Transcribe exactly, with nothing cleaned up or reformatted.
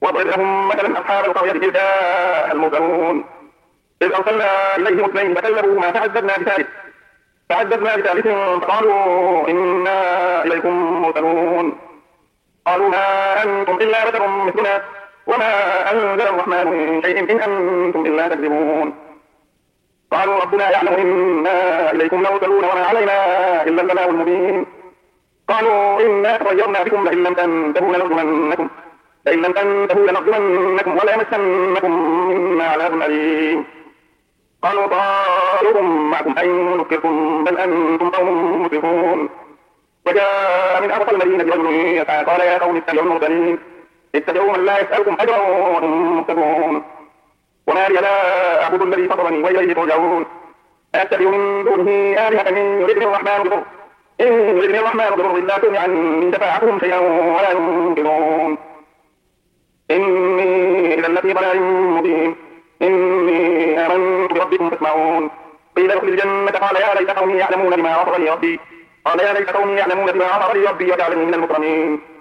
واضرب لهم مثلا أصحاب القرية إذ جاء المرسلون إذ أرسلنا إليهم اثنين فكذبوهما فعززنا بثالث فعززنا بثالث فقالوا إنا إليكم مرسلون قالوا ما أنتم إلا بشر مثلنا وما أنزل الرحمن من شيء إن أنتم إلا تكذبون قالوا ربنا يعلم إنا إليكم لمرسلون وما علينا إلا البلاغ المبين قالوا إنا تطيرنا بكم لئن لم تنتهوا لنرجمنكم لئن لم تنتهوا لنرجمنكم ولا يمسنكم منا عذاب أليم قالوا طائركم معكم أن نذكركم بل أنتم قوم مسرفون وجاء من أقصى المدينة رجل يسعى قال يا قوم اتبعوا المرسلين اتبعوا من لا يسألكم أجرا وهم مهتدون وما لي لا أعبد الذي فطرني وإليه ترجعون أتبع من دونه آلهة إن يردني الرحمن بضر إن يردني الرحمن بضر لا تغني عني شفاعتهم شيئا ولا ينقذون إني إذا لفي ضلال مبين إني آمنت بربكم فاسمعون قيل ادخل الجنة قال يا ليت قومي يعلمون بما غفر لي ربي قال يا ليت قومي يعلمون بما غفر لي ربي وجعلني من المكرمين